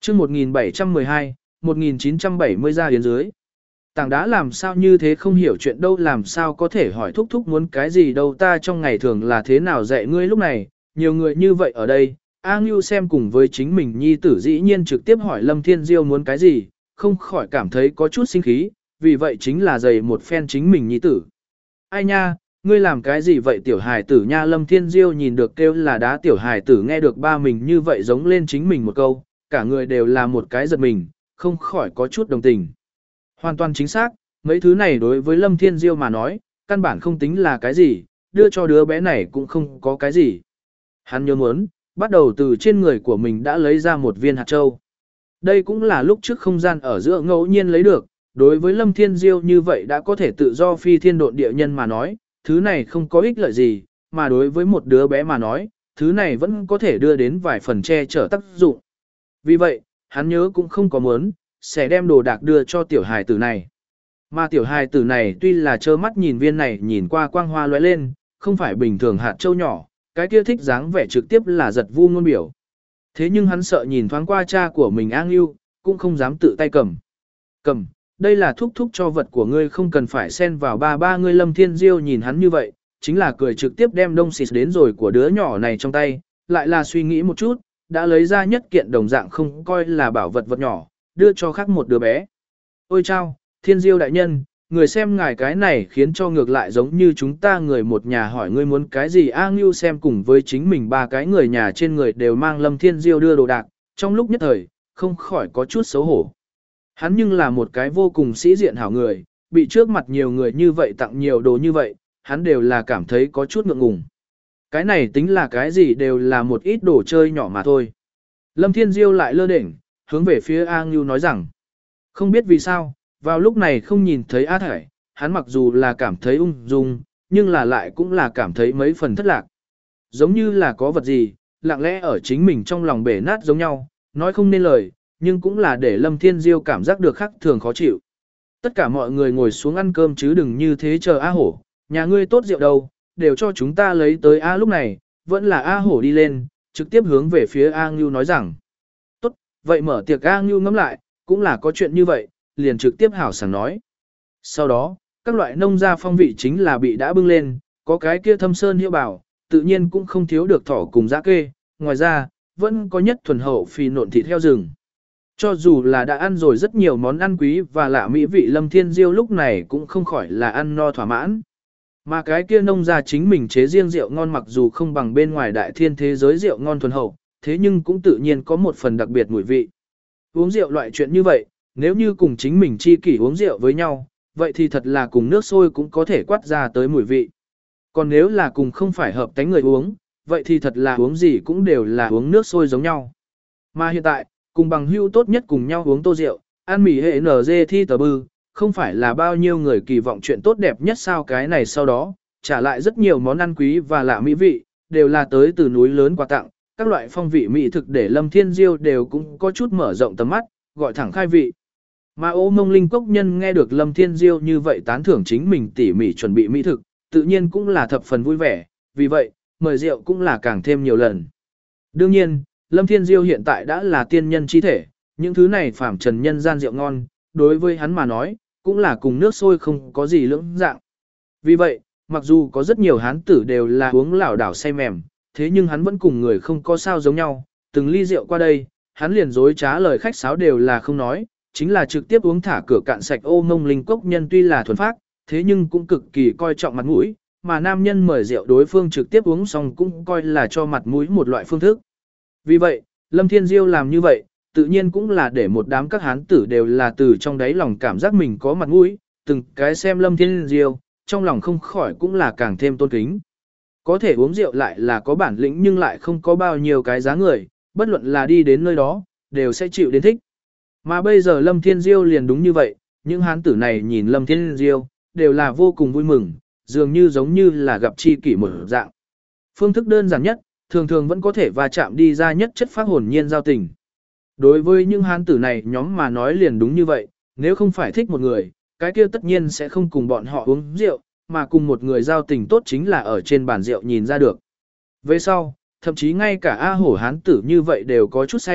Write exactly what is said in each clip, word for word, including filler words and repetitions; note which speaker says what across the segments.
Speaker 1: chương một nghìn bảy trăm mười hai, một nghìn chín trăm bảy mươi ra yến dưới. Tảng đá làm sao như thế không hiểu chuyện đâu, làm sao có thể hỏi thúc thúc muốn cái gì đâu, ta trong ngày thường là thế nào dạy ngươi lúc này, nhiều người như vậy ở đây. A Ngưu xem cùng với chính mình nhi tử dĩ nhiên trực tiếp hỏi Lâm Thiên Diêu muốn cái gì, không khỏi cảm thấy có chút sinh khí, vì vậy chính là giày một phen chính mình nhi tử. Ai nha, ngươi làm cái gì vậy tiểu hài tử nha? Lâm Thiên Diêu nhìn được kêu là đá tiểu hài tử, nghe được ba mình như vậy giống lên chính mình một câu, cả người đều là một cái giật mình, không khỏi có chút đồng tình. Hoàn toàn chính xác, mấy thứ này đối với Lâm Thiên Diêu mà nói, căn bản không tính là cái gì, đưa cho đứa bé này cũng không có cái gì. Hắn nhớ muốn, bắt đầu từ trên người của mình đã lấy ra một viên hạt châu. Đây cũng là lúc trước không gian ở giữa ngẫu nhiên lấy được, đối với Lâm Thiên Diêu như vậy đã có thể tự do phi thiên độn địa nhân mà nói, thứ này không có ích lợi gì, mà đối với một đứa bé mà nói, thứ này vẫn có thể đưa đến vài phần che chở tác dụng. Vì vậy, hắn nhớ cũng không có muốn, sẽ đem đồ đạc đưa cho tiểu hài tử này. Mà tiểu hài tử này tuy là trơ mắt nhìn viên này nhìn qua quang hoa lóe lên, không phải bình thường hạt châu nhỏ, cái kia thích dáng vẻ trực tiếp là giật vu ngôn biểu. Thế nhưng hắn sợ nhìn thoáng qua cha của mình A Ngưu, cũng không dám tự tay cầm. Cầm, đây là thúc thúc cho vật của ngươi, không cần phải xen vào ba ba ngươi. Lâm Thiên Diêu nhìn hắn như vậy, chính là cười trực tiếp đem đông xịt đến rồi của đứa nhỏ này trong tay, lại là suy nghĩ một chút, đã lấy ra nhất kiện đồng dạng không coi là bảo vật vật nhỏ, đưa cho khác một đứa bé. Ôi chao, Thiên Diêu đại nhân, người xem ngài cái này khiến cho ngược lại giống như chúng ta người một nhà, hỏi ngươi muốn cái gì. A Ngưu xem cùng với chính mình ba cái người nhà trên người đều mang Lâm Thiên Diêu đưa đồ đạc, trong lúc nhất thời, không khỏi có chút xấu hổ. Hắn nhưng là một cái vô cùng sĩ diện hảo người, bị trước mặt nhiều người như vậy tặng nhiều đồ như vậy, hắn đều là cảm thấy có chút ngượng ngùng. Cái này tính là cái gì, đều là một ít đồ chơi nhỏ mà thôi. Lâm Thiên Diêu lại lơ đễnh, hướng về phía A Ngưu nói rằng, không biết vì sao, vào lúc này không nhìn thấy A Thải, hắn mặc dù là cảm thấy ung dung, nhưng là lại cũng là cảm thấy mấy phần thất lạc. Giống như là có vật gì, lặng lẽ ở chính mình trong lòng bể nát giống nhau, nói không nên lời, nhưng cũng là để Lâm Thiên Diêu cảm giác được khác thường khó chịu. Tất cả mọi người ngồi xuống ăn cơm chứ đừng như thế chờ A Hổ, nhà ngươi tốt rượu đâu, đều cho chúng ta lấy tới. A lúc này, vẫn là A Hổ đi lên, trực tiếp hướng về phía A Ngưu nói rằng, tốt, vậy mở tiệc. A Ngưu ngẫm lại, cũng là có chuyện như vậy, liền trực tiếp hảo sảng nói. Sau đó, các loại nông gia phong vị chính là bị đã bưng lên, có cái kia thâm sơn hiệu bảo, tự nhiên cũng không thiếu được thỏ cùng dã kê, ngoài ra, vẫn có nhất thuần hậu phì nộn thịt heo rừng. Cho dù là đã ăn rồi rất nhiều món ăn quý và lạ mỹ vị, Lâm Thiên Diêu lúc này cũng không khỏi là ăn no thỏa mãn. Mà cái kia nông gia chính mình chế riêng rượu ngon, mặc dù không bằng bên ngoài đại thiên thế giới rượu ngon thuần hậu, thế nhưng cũng tự nhiên có một phần đặc biệt mùi vị. Uống rượu loại chuyện như vậy, nếu như cùng chính mình chi kỷ uống rượu với nhau, vậy thì thật là cùng nước sôi cũng có thể quát ra tới mùi vị. Còn nếu là cùng không phải hợp tánh người uống, vậy thì thật là uống gì cũng đều là uống nước sôi giống nhau. Mà hiện tại, cùng bằng hữu tốt nhất cùng nhau uống tô rượu, ăn mì hệ en giê thi tờ bư, không phải là bao nhiêu người kỳ vọng chuyện tốt đẹp nhất sao? Cái này sau đó, trả lại rất nhiều món ăn quý và lạ mỹ vị, đều là tới từ núi lớn quà tặng, các loại phong vị mỹ thực để Lâm Thiên Diêu đều cũng có chút mở rộng tầm mắt, gọi thẳng khai vị. Mà Ô Mông Linh Cốc nhân nghe được Lâm Thiên Diêu như vậy tán thưởng chính mình tỉ mỉ chuẩn bị mỹ thực, tự nhiên cũng là thập phần vui vẻ, vì vậy, mời rượu cũng là càng thêm nhiều lần. Đương nhiên, Lâm Thiên Diêu hiện tại đã là tiên nhân chi thể, những thứ này phàm trần nhân gian rượu ngon, đối với hắn mà nói, cũng là cùng nước sôi không có gì lưỡng dạng. Vì vậy, mặc dù có rất nhiều hán tử đều là uống lảo đảo say mềm, thế nhưng hắn vẫn cùng người không có sao giống nhau, từng ly rượu qua đây, hắn liền dối trá lời khách sáo đều là không nói, chính là trực tiếp uống thả cửa cạn sạch. Ô Mông Linh Cốc nhân tuy là thuần phác, thế nhưng cũng cực kỳ coi trọng mặt mũi, mà nam nhân mời rượu đối phương trực tiếp uống xong cũng coi là cho mặt mũi một loại phương thức. Vì vậy, Lâm Thiên Diêu làm như vậy, tự nhiên cũng là để một đám các hán tử đều là từ trong đáy lòng cảm giác mình có mặt mũi, từng cái xem Lâm Thiên Diêu, trong lòng không khỏi cũng là càng thêm tôn kính. Có thể uống rượu lại là có bản lĩnh nhưng lại không có bao nhiêu cái giá người, bất luận là đi đến nơi đó, đều sẽ chịu đến thích. Mà bây giờ Lâm Thiên Diêu liền đúng như vậy, những hán tử này nhìn Lâm Thiên Diêu, đều là vô cùng vui mừng, dường như giống như là gặp chi kỷ một dạng. Phương thức đơn giản nhất, thường thường vẫn có thể va chạm đi ra nhất chất phát hồn nhiên giao tình. Đối với những hán tử này nhóm mà nói liền đúng như vậy, nếu không phải thích một người, cái kia tất nhiên sẽ không cùng bọn họ uống rượu, mà cùng một người giao tình tốt chính là ở trên bàn rượu nhìn ra được. Về sau, thậm chí ngay cả A Hổ hán tử như vậy đều có chút say,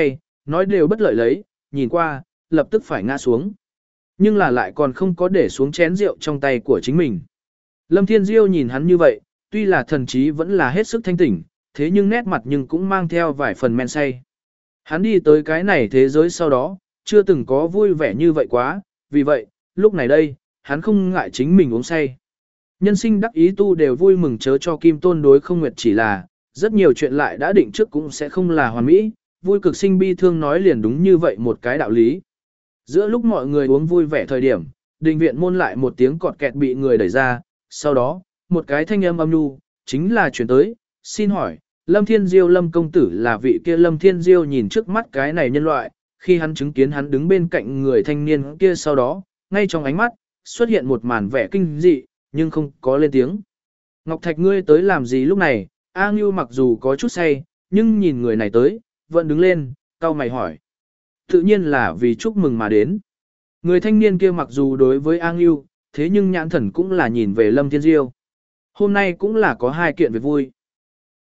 Speaker 1: nói đều bất lợi lấy, nhìn qua, lập tức phải ngã xuống. Nhưng là lại còn không có để xuống chén rượu trong tay của chính mình. Lâm Thiên Diêu nhìn hắn như vậy, tuy là thần trí vẫn là hết sức thanh tỉnh, thế nhưng nét mặt nhưng cũng mang theo vài phần men say. Hắn đi tới cái này thế giới sau đó, chưa từng có vui vẻ như vậy quá, vì vậy, lúc này đây, hắn không ngại chính mình uống say. Nhân sinh đắc ý tu đều vui mừng chớ cho Kim Tôn đối không nguyệt chỉ là, rất nhiều chuyện lại đã định trước cũng sẽ không là hoàn mỹ, vui cực sinh bi thương nói liền đúng như vậy một cái đạo lý. Giữa lúc mọi người uống vui vẻ thời điểm, đình viện môn lại một tiếng cọt kẹt bị người đẩy ra, sau đó, một cái thanh âm âm nhu, chính là chuyển tới, xin hỏi, Lâm Thiên Diêu Lâm công tử là vị kia Lâm Thiên Diêu nhìn trước mắt cái này nhân loại, khi hắn chứng kiến hắn đứng bên cạnh người thanh niên kia sau đó, ngay trong ánh mắt, xuất hiện một màn vẻ kinh dị, nhưng không có lên tiếng. Ngọc Thạch ngươi tới làm gì lúc này, A Ngưu mặc dù có chút say, nhưng nhìn người này tới, vẫn đứng lên, cau mày hỏi. Tự nhiên là vì chúc mừng mà đến. Người thanh niên kia mặc dù đối với A Ngưu, thế nhưng nhãn thần cũng là nhìn về Lâm Thiên Diêu. Hôm nay cũng là có hai kiện việc vui.